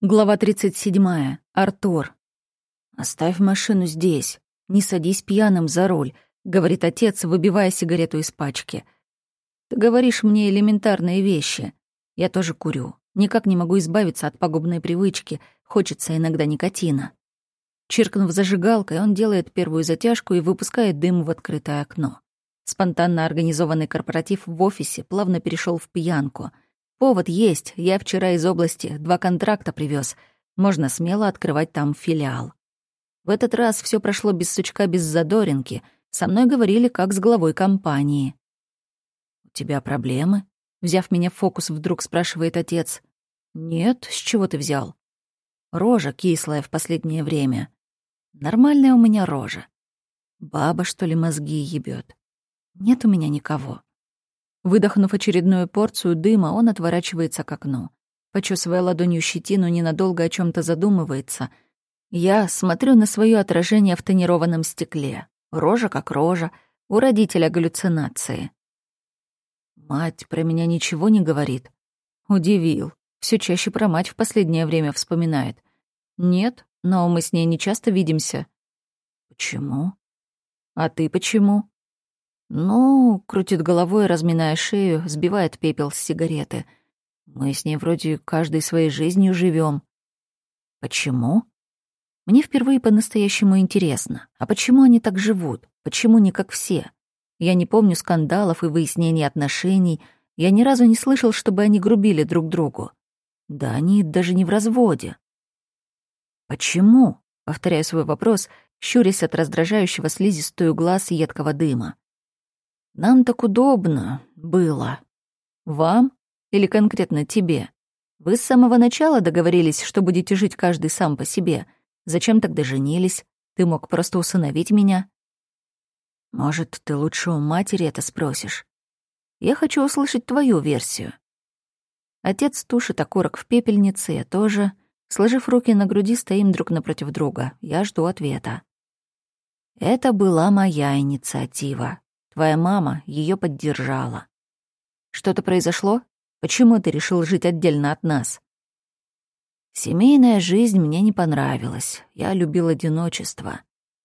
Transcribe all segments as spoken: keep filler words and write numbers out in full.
Глава тридцать седьмая. Артур. «Оставь машину здесь. Не садись пьяным за руль», — говорит отец, выбивая сигарету из пачки. «Ты говоришь мне элементарные вещи. Я тоже курю. Никак не могу избавиться от пагубной привычки. Хочется иногда никотина». Чиркнув зажигалкой, он делает первую затяжку и выпускает дым в открытое окно. Спонтанно организованный корпоратив в офисе плавно перешел в пьянку — повод есть. Я вчера из области два контракта привез. Можно смело открывать там филиал. В этот раз все прошло без сучка, без задоринки. Со мной говорили, как с главой компании. «У тебя проблемы?» Взяв меня в фокус, вдруг спрашивает отец. «Нет, с чего ты взял?» «Рожа кислая в последнее время». «Нормальная у меня рожа. Баба, что ли, мозги ебёт?» «Нет у меня никого». Выдохнув очередную порцию дыма, он отворачивается к окну. Почесывая ладонью щетину, ненадолго о чем то задумывается. Я смотрю на свое отражение в тонированном стекле. Рожа как рожа, у родителя галлюцинации. Мать про меня ничего не говорит. Удивил. Все чаще про мать в последнее время вспоминает. Нет, но мы с ней не часто видимся. Почему? А ты почему? «Ну», — крутит головой, разминая шею, сбивает пепел с сигареты. «Мы с ней вроде каждой своей жизнью живем. «Почему?» Мне впервые по-настоящему интересно. А почему они так живут? Почему не как все? Я не помню скандалов и выяснений отношений. Я ни разу не слышал, чтобы они грубили друг другу. Да они даже не в разводе. «Почему?» — повторяю свой вопрос, щурясь от раздражающего слизистую глаз едкого дыма. «Нам так удобно было. Вам или конкретно тебе? Вы с самого начала договорились, что будете жить каждый сам по себе. Зачем тогда женились? Ты мог просто усыновить меня». «Может, ты лучше у матери это спросишь? Я хочу услышать твою версию». Отец тушит окурок в пепельнице, я тоже. Сложив руки на груди, стоим друг напротив друга. Я жду ответа. «Это была моя инициатива. Твоя мама ее поддержала. Что-то произошло? Почему ты решил жить отдельно от нас?» «Семейная жизнь мне не понравилась. Я любил одиночество».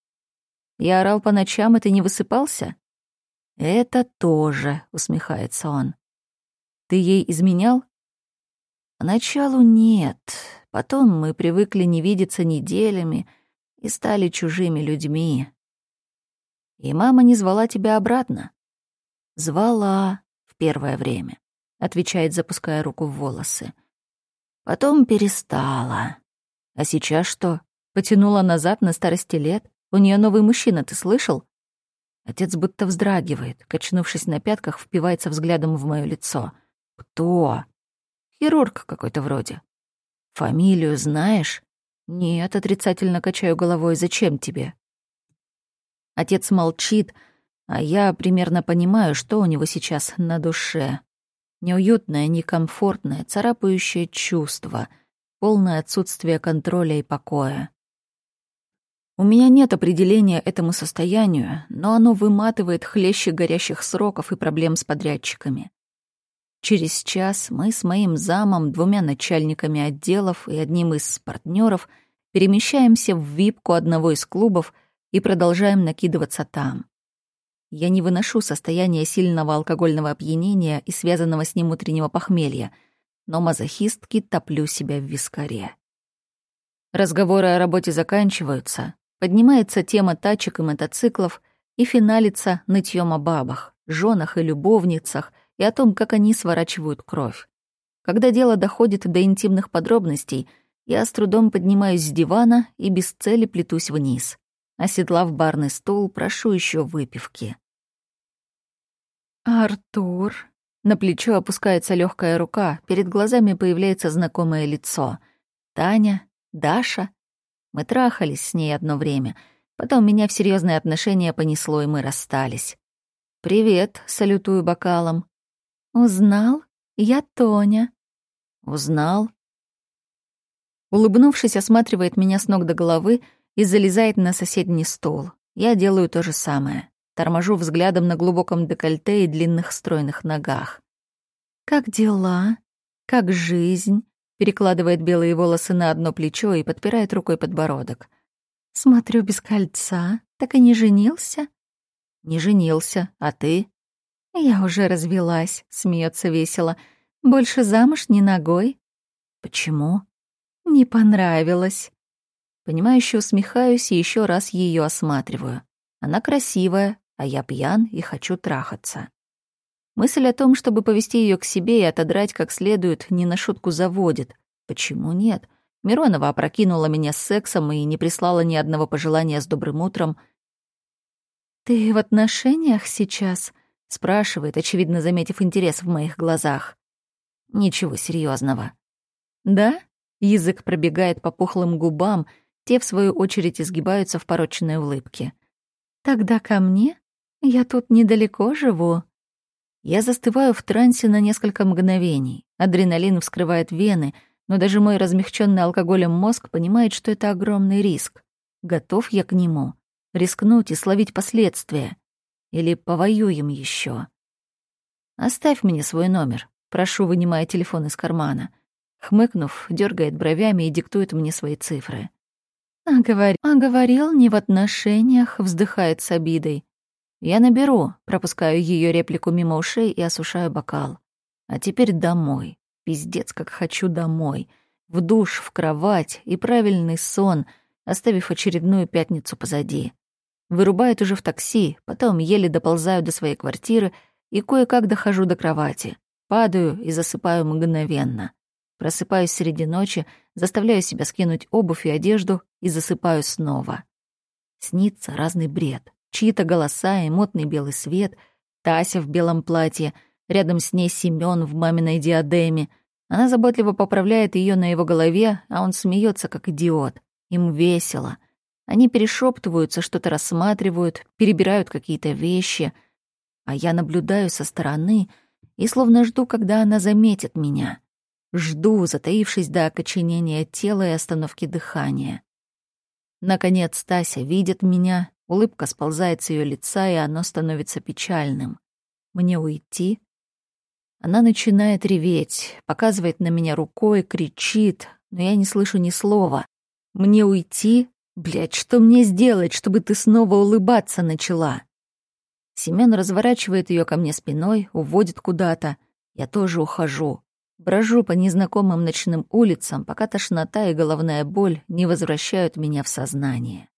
«Я орал по ночам, и ты не высыпался?» «Это тоже», — усмехается он. «Ты ей изменял?» «Поначалу нет. Потом мы привыкли не видеться неделями и стали чужими людьми». «И мама не звала тебя обратно?» «Звала в первое время», — отвечает, запуская руку в волосы. «Потом перестала. А сейчас что? Потянула назад на старости лет? У нее новый мужчина, ты слышал?» Отец будто вздрагивает, качнувшись на пятках, впивается взглядом в моё лицо. «Кто?» «Хирург какой-то вроде». «Фамилию знаешь?» «Нет», — отрицательно качаю головой. «Зачем тебе?» Отец молчит, а я примерно понимаю, что у него сейчас на душе. Неуютное, некомфортное, царапающее чувство, полное отсутствие контроля и покоя. У меня нет определения этому состоянию, но оно выматывает хлеще горящих сроков и проблем с подрядчиками. Через час мы с моим замом, двумя начальниками отделов и одним из партнеров перемещаемся в випку одного из клубов и продолжаем накидываться там. Я не выношу состояния сильного алкогольного опьянения и связанного с ним утреннего похмелья, но мазохистки топлю себя в вискаре. Разговоры о работе заканчиваются, поднимается тема тачек и мотоциклов и финалится нытьём о бабах, жёнах и любовницах и о том, как они сворачивают кровь. Когда дело доходит до интимных подробностей, я с трудом поднимаюсь с дивана и без цели плетусь вниз. Оседлав барный стул, прошу еще выпивки. «Артур...» На плечо опускается легкая рука, перед глазами появляется знакомое лицо. Таня, Даша. Мы трахались с ней одно время. Потом меня в серьезные отношения понесло, и мы расстались. «Привет», — салютую бокалом. «Узнал? Я Тоня». «Узнал?» Улыбнувшись, осматривает меня с ног до головы и залезает на соседний стол. Я делаю то же самое. Торможу взглядом на глубоком декольте и длинных стройных ногах. «Как дела? Как жизнь?» перекладывает белые волосы на одно плечо и подпирает рукой подбородок. «Смотрю, без кольца. Так и не женился?» «Не женился. А ты?» «Я уже развелась», — смеется весело. «Больше замуж ни ногой». «Почему?» «Не понравилось». Понимающе усмехаюсь и еще раз ее осматриваю. Она красивая, а я пьян и хочу трахаться. Мысль о том, чтобы повести ее к себе и отодрать как следует, не на шутку заводит. Почему нет? Миронова опрокинула меня с сексом и не прислала ни одного пожелания с добрым утром. «Ты в отношениях сейчас?» — спрашивает, очевидно, заметив интерес в моих глазах. «Ничего серьезного. «Да?» — язык пробегает по пухлым губам, те, в свою очередь, изгибаются в порочной улыбке. «Тогда ко мне? Я тут недалеко живу». Я застываю в трансе на несколько мгновений. Адреналин вскрывает вены, но даже мой размягченный алкоголем мозг понимает, что это огромный риск. Готов я к нему? Рискнуть и словить последствия? Или повоюем еще? «Оставь мне свой номер», — прошу, вынимая телефон из кармана. Хмыкнув, дергает бровями и диктует мне свои цифры. «А, говор... а говорил, не в отношениях», — вздыхает с обидой. Я наберу, пропускаю ее реплику мимо ушей и осушаю бокал. А теперь домой. Пиздец, как хочу домой. В душ, в кровать и правильный сон, оставив очередную пятницу позади. Вырубают уже в такси, потом еле доползаю до своей квартиры и кое-как дохожу до кровати. Падаю и засыпаю мгновенно. Просыпаюсь среди ночи, заставляю себя скинуть обувь и одежду и засыпаю снова. Снится разный бред. Чьи-то голоса и мутный белый свет, Тася в белом платье, рядом с ней Семён в маминой диадеме. Она заботливо поправляет ее на его голове, а он смеется как идиот. Им весело. Они перешептываются, что-то рассматривают, перебирают какие-то вещи. А я наблюдаю со стороны и словно жду, когда она заметит меня. Жду, затаившись до окоченения тела и остановки дыхания. Наконец Тася видит меня, улыбка сползает с ее лица, и оно становится печальным. Мне уйти? Она начинает реветь, показывает на меня рукой, кричит, но я не слышу ни слова. Мне уйти? Блядь, что мне сделать, чтобы ты снова улыбаться начала? Семён разворачивает ее ко мне спиной, уводит куда-то. Я тоже ухожу. Брожу по незнакомым ночным улицам, пока тошнота и головная боль не возвращают меня в сознание.